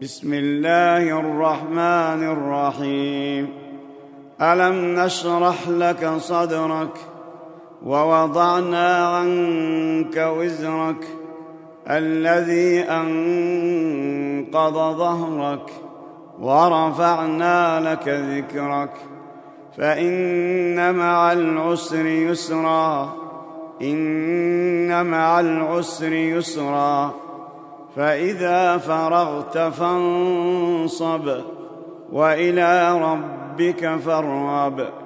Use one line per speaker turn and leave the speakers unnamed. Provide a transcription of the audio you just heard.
بسم الله الرحمن الرحيم. ألم نشرح لك صدرك ووضعنا عنك وزرك الذي أنقض ظهرك ورفعنا لك ذكرك فإن مع العسر يسرا إن مع العسر يسرا فإذا فرغت فانصب وإلى ربك فارغب.